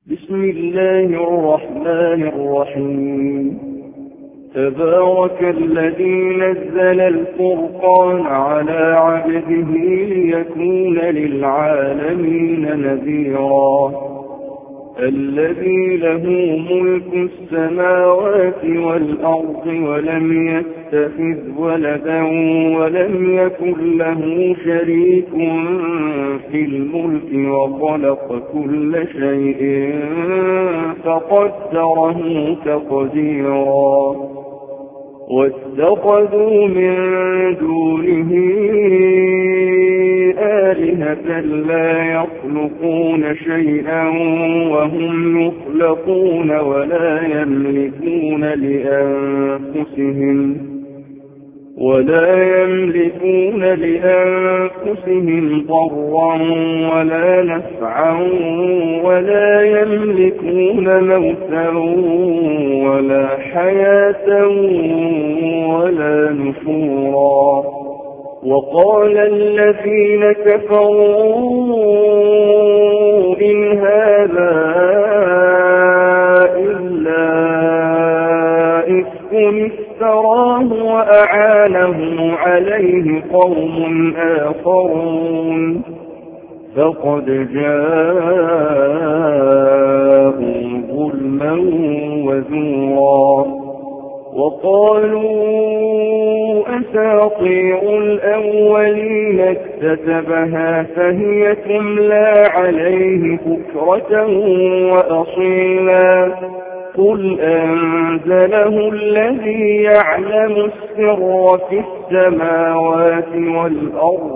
بسم الله الرحمن الرحيم. تبارك الذي نزل الفرقان على عبده ليكون للعالمين نذيرا. الذي له ملك السماوات والأرض ولم يتخذ ولدا ولم يكن له شريك في الملك وخلق كل شيء فقدره تقديرا. واتخذوا من دونه آلهة لا يخلقون شيئا وهم يخلقون ولا يملكون لأنفسهم ضرا ولا نفعا ولا يملكون موتا ولا حياة ولا نشورا. وقال الذين كفروا إن هذا إلا إفك افتراه وأعانه عليه قوم آخرون فقد جاءوا ظلما وزورا. وقالوا أساطير الأولين اكتتبها فهي تملى عليه بكرة وأصيلا. قل أنزله الذي يعلم السر في السماوات والأرض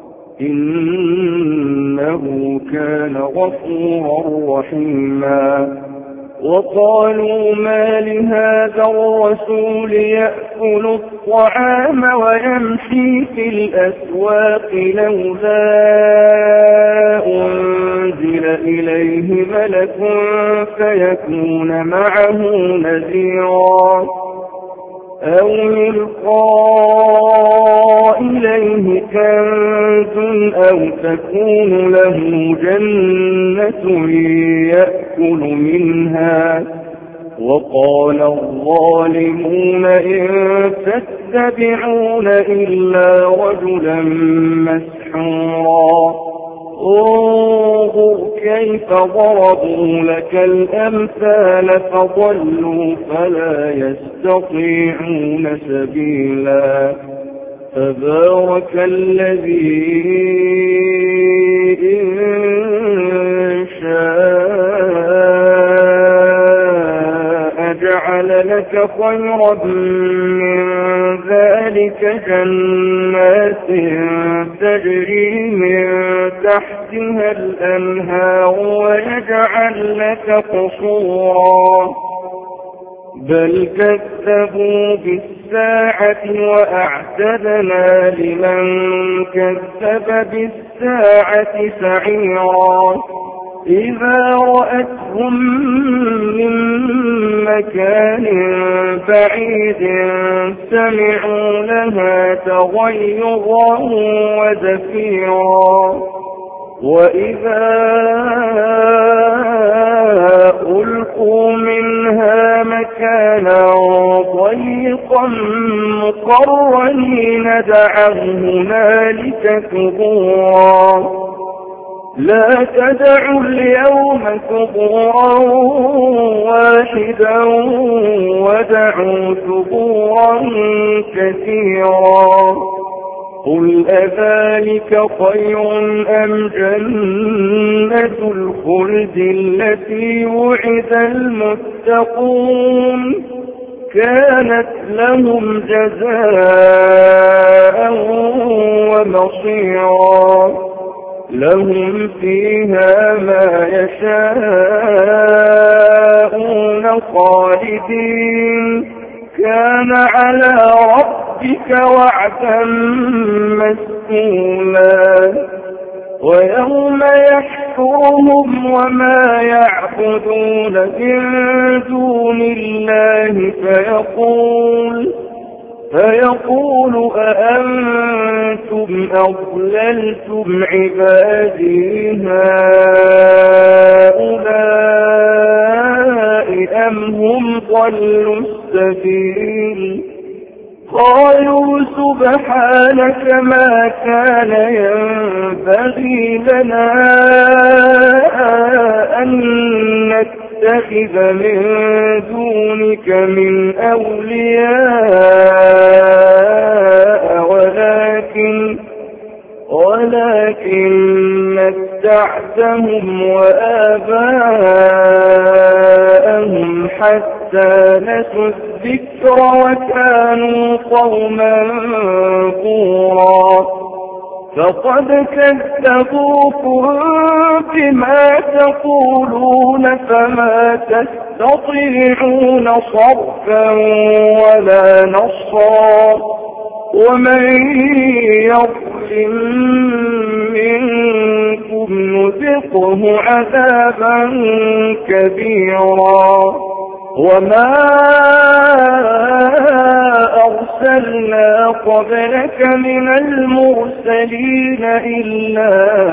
إنه كان غفورا رحيما. وقالوا ما لهذا الرسول يأكل الطعام ويمشي في الأسواق لولا أنزل إليه ملك فيكون معه نذيرا أو يلقى إليه كنز أو تكون له جنة يأكل منها. وقال الظالمون إن تتبعون إلا رجلا مسحورا. انظر كيف ضربوا لك الأمثال فضلوا فلا يستطيعون سبيلا. تبارك الذي إن شاء جعل لك خيرا من ذلك جنات تجري من تحتها الأنهار ويجعل لك قصورا. بل كذبوا بالساعة وأعتدنا لمن كذب بالساعة سعيرا. إذا رأتهم من مكان بعيد سمعوا لها تغيظا وزفيرا. وإذا ألقوا منها مكانا ضيقا مقرنين دعوا هنالك ثبورا. لا تدعوا اليوم ثبورا واحدا ودعوا ثبورا كثيرا. قل أذلك خير أم جنة الخلد التي وعد المتقون كانت لهم جزاء ومصيرا. لهم فيها ما يشاءون خالدين كان على ربك وعدا مسئولا. ويوم يحشرهم وما يعبدون من دون الله فيقول أأنتم أضللتم عبادي هؤلاء أضل السبيل قالوا سبحانك ما كان ينبغي لنا أن نتخذ من دونك من أولياء ولكن متعتهم وآباءهم حتى نسوا الذكر وكانوا قوما بورا فقد كذبوكم بما تقولون فما تستطيعون صرفا ولا نصرا ومن يظلم منكم نذقه عذابا كبيرا وما أرسلنا قبلك من المرسلين إلا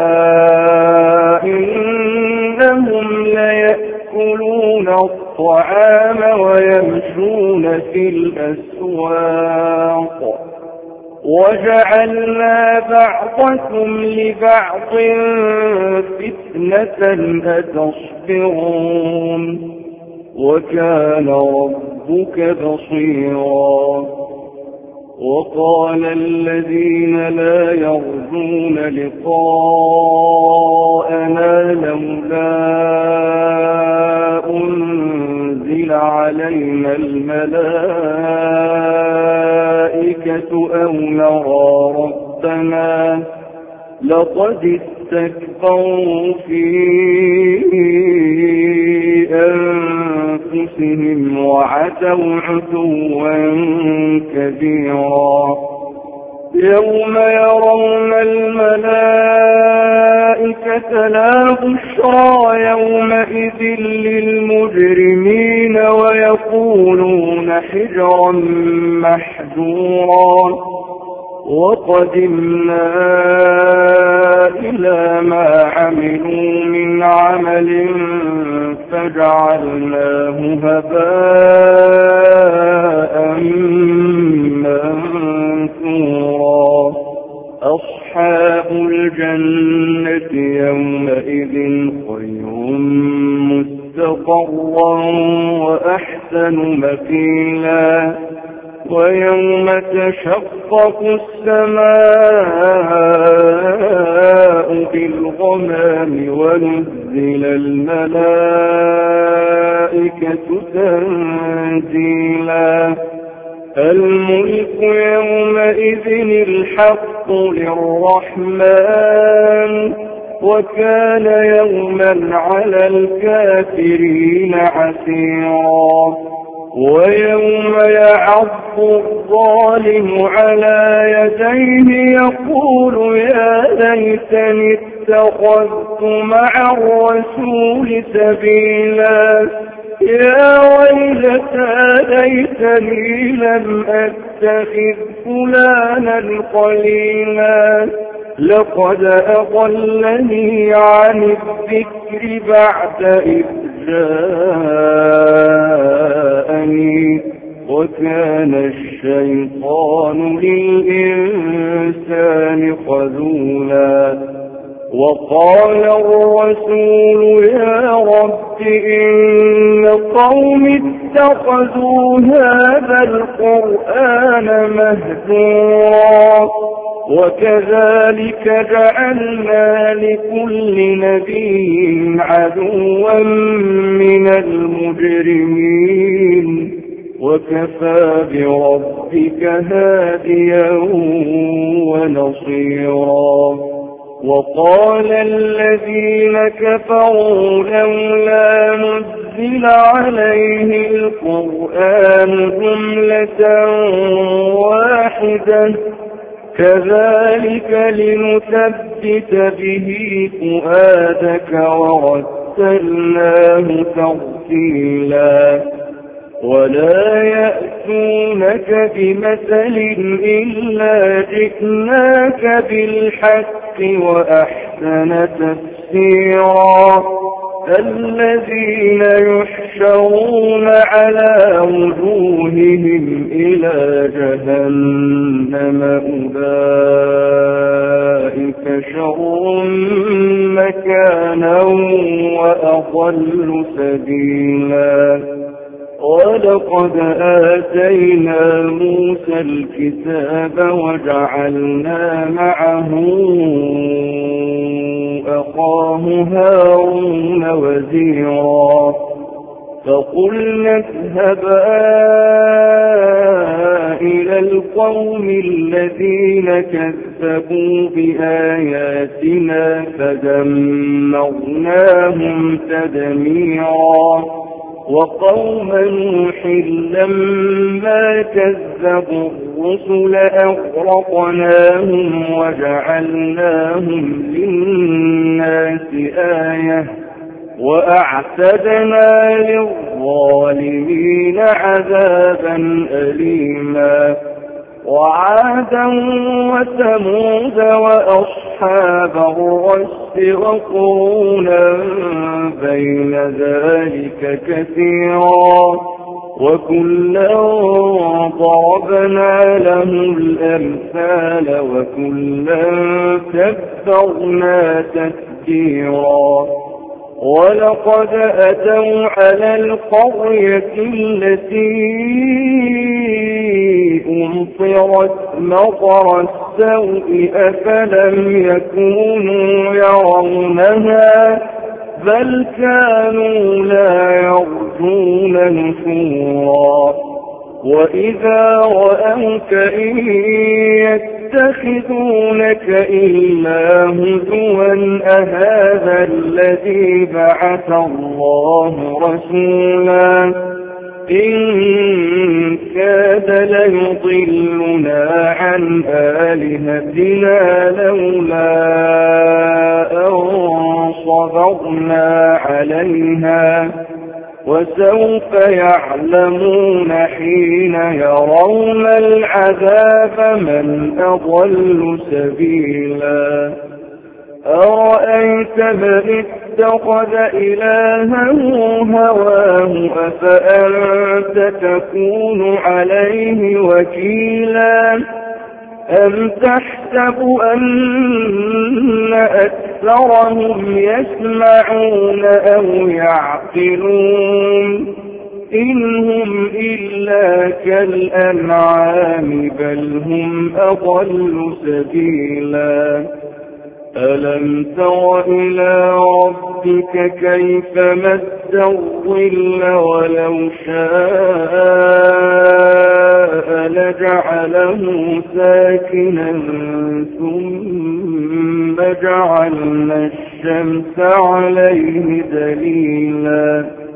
إنهم ليأكلون الطعام ويمشون في الأسواق وجعلنا بعضكم لبعض فتنة أتصبرون وكان ربك بصيرا وقال الذين لا يرجون لقاءنا لولا أنزل علينا الملائكة أو نرى ربنا لقد استكبروا في أنفسهم وعتوا عتوا كبيرا يوم يرون الملائكة لا بشرى يومئذ للمجرمين ويقولون حجرا محجورا وقدمنا إلى ما عملوا من عمل فجعلناه هباء منثورا أصحاب الجنة يومئذ خير مستقرا وأحسن مقيلا ويوم تشقق السماء بالغمام ونزل الملائكة تنزيلا الملك يومئذ الحق للرحمن وكان يوما على الكافرين عسيرا ويوم يعض الظالم على يديه يقول يا ليتني اتخذت مع الرسول سبيلا يا ويلتى ليتني لم أتخذ فلانا خليلا لقد أضلني عن الذكر بعد إذ جاءني وكان الشيطان للإنسان خذولا وقال الرسول يا رب إن قوم اتخذوا هذا القرآن مهجورا وكذلك جعلنا لكل نبي عدوا من المجرمين وكفى بربك هاديا ونصيرا وقال الذين كفروا لولا نزل عليه القرآن جملة واحدة كذلك لنثبت به فؤادك ورتلناه ترتيلا ولا يأتونك بمثل إلا جئناك بالحق وأحسن تفسيرا الذين يحشرون على وجوههم إلى جهنم أولئك شر مكانا وأضل سبيلا ولقد آتينا موسى الكتاب وجعلنا معه أخاه هارون وزيرا فقلنا اذهبا إلى القوم الذين كذبوا بآياتنا فدمرناهم تدميرا وقوم نوح لما كذبوا الرسل أغرقناهم وجعلناهم للناس آية وأعتدنا للظالمين عذابا أليما وعادا وثمود وأصحاب الرس وقرونا بين ذلك كثيرا وكلا ضربنا له الأمثال وكلا كبرنا تكبيرا ولقد أتوا على القرية التي أمطرت مطر السوء أفلم يكونوا يرونها بل كانوا لا يرجون نشورا وإذا رأوك إن يتخذونك إلا هزوا أهذا الذي بعث الله رسولا إن كاد ليضلنا عن آلهتنا لولا أن صبرنا عليها وسوف يعلمون حين يرون العذاب من أضل سبيلا أرأيت من اتخذ إلهه هواه أفأنت تكون عليه وكيلا أم تحسب أن أكثرهم يسمعون أو يعقلون إن هم إلا كالأنعام بل هم أضل سبيلا ألم تر إلى ربك كيف مد الظل ولو شاء لجعله ساكنا ثم جعلنا الشمس عليه دليلا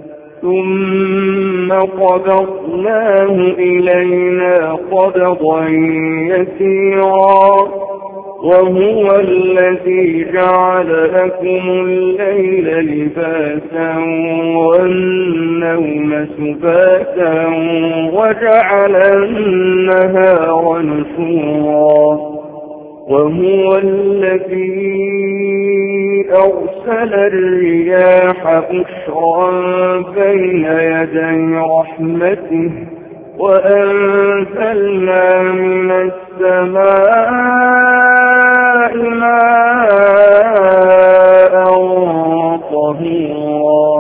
ثم قبضناه إلينا قبضا يسيرا وهو الذي جعل لكم الليل لباسا والنوم سباتا وجعل النهار نشورا وهو الذي أرسل الرياح بشرا بين يدي رحمته وأنزلنا من السماء ماء طهورا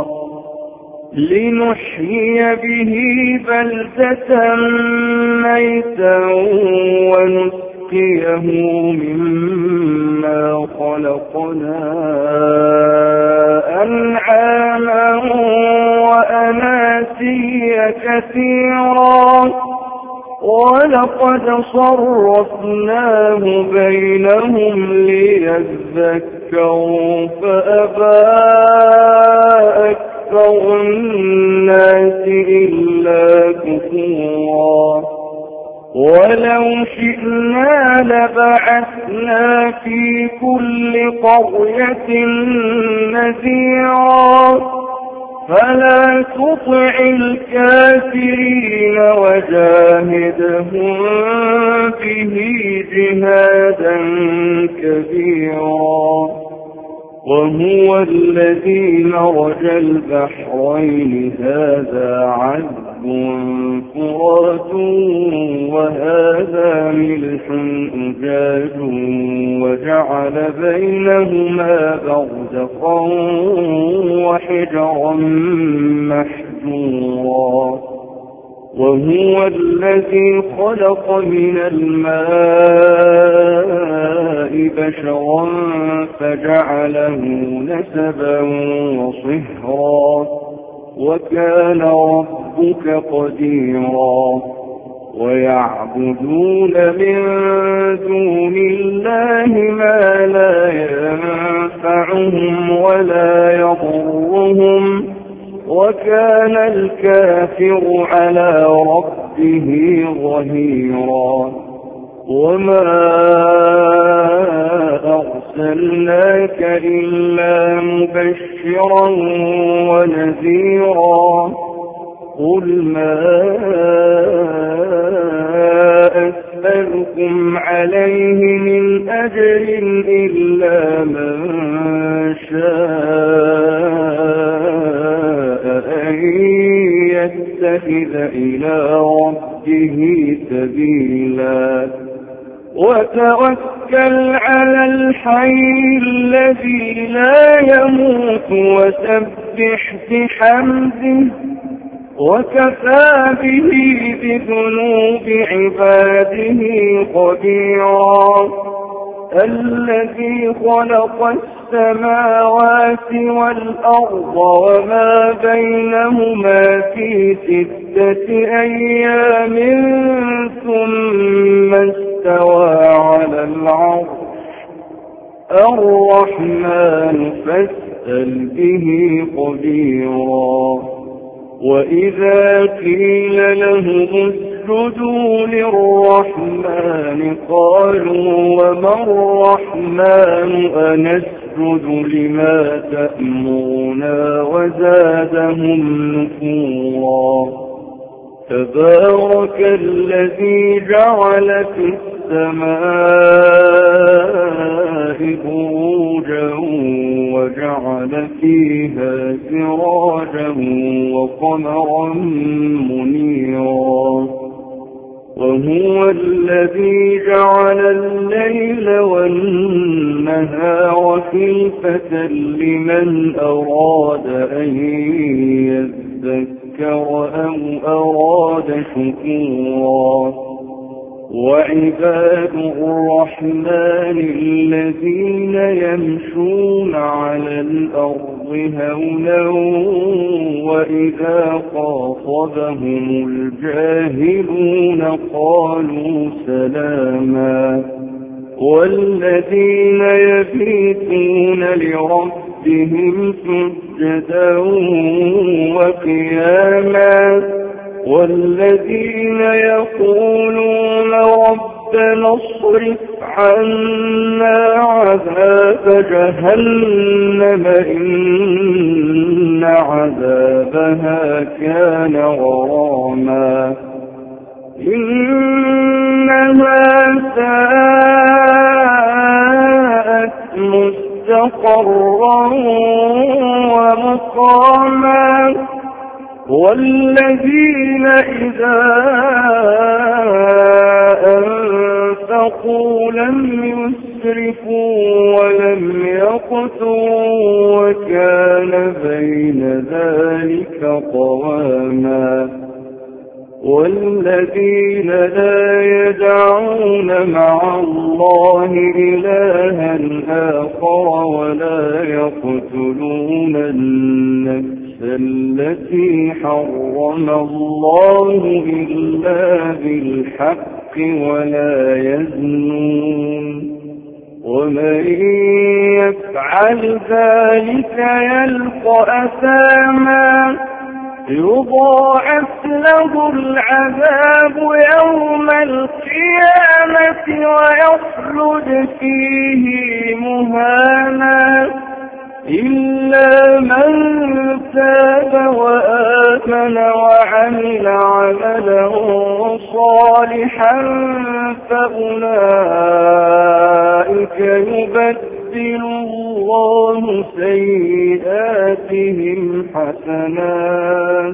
لنحيي به بلدة ميتا ونسقيه مما خلقنا أنعاما وأناسيا كثيرا ولقد صرفناه بينهم ليذكروا فأبى أكثر الناس إلا كفورا ولو شئنا لبعثنا في كل قرية نذيرا فلا تطع الكافرين وجاهدهم به جهادا كبيرا وهو الذي مرج البحرين هذا عذب فرات وهذا ملح أجاج وجعل بينهما برزخا وحجرا محجورا وهو الذي خلق من الماء بشرا فجعله نسبا وصهرا وكان ربك قديرا ويعبدون من دون الله ما لا ينفعهم ولا يضرهم وكان الكافر على ربه ظهيرا وما أرسلناك إلا مبشرا ونذيرا قل ما أسألكم عليه من أجر إلا من شاء أن يتخذ إلى ربه سبيلا وتوكل على الحي الذي لا يموت وسبح بحمده وكفى به بذنوب عباده خبيرا الذي خلق السماوات والأرض وما بينهما في 6 أيام ثم استوى على العرش الرحمن فاسأل به خبيرا وإذا قيل لهم اسجدوا للرحمن قالوا وما الرحمن أنسجد لما تأمرنا وزادهم نفورا تبارك الذي جعل في السماء بروجا وجعل فيها سراجا وقمرا منيرا وهو الذي جعل الليل والنهار خلفة لمن أراد أن يذكر أو أراد شكورا وعباد الرحمن الذين يمشون على الأرض هونا وإذا خاطبهم الجاهلون قالوا سلاما والذين يبيتون لربهم سجدا وقياما والذين يقولون ربنا اصرف عنا عذاب جهنم إن عذابها كان غراما إنها ساءت مستقرا ومقاما والذين إذا أنفقوا لم يسرفوا ولم يقتروا وكان بين ذلك قواما والذين لا يدعون مع الله إلها آخر ولا يقتلون النفس التي حرم الله إلا بالحق ولا يزنون ومن يفعل ذلك يلقى أثاما يضاعف له العذاب يوم القيامة ويخلد فيه مهانا إلا من تاب وآمن وعمل عملا صالحا فأولئك يبدل يبدل الله سيئاتهم حسنات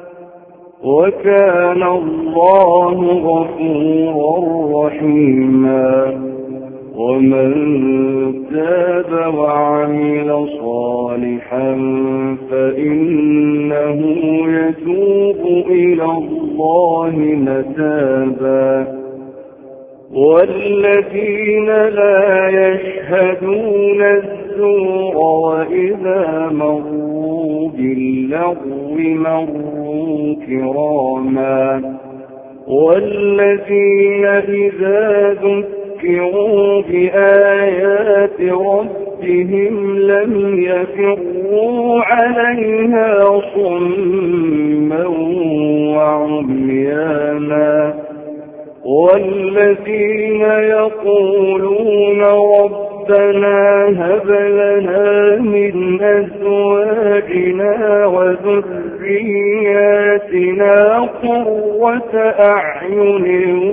وكان الله غفورا رحيما ومن تاب وعمل صالحا فإنه يتوب إلى الله متابا والذين لا يشهدون الزور وإذا مروا باللغو مروا كراما والذين إذا ذكروا بآيات ربهم لم يخروا عليها صما وعميانا والذين يقولون ربنا هب لنا من أزواجنا وذرياتنا قرة أعين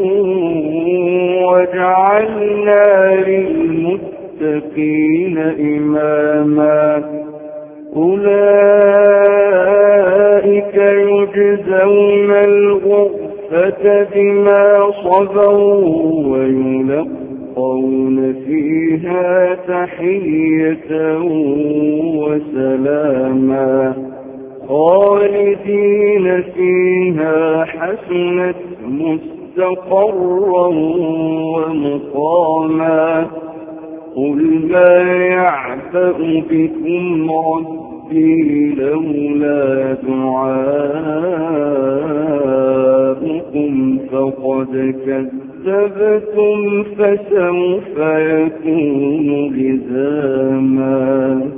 واجعلنا للمتقين إماما أولئك يجزون الغرفة بما صبروا ويلقون فيها تحية وسلاما خالدين فيها حسنت مستقرا ومقاما قل ما يعبأ بكم ربي لولا دعاؤكم فقد كذبتم فسوف يكون لزاما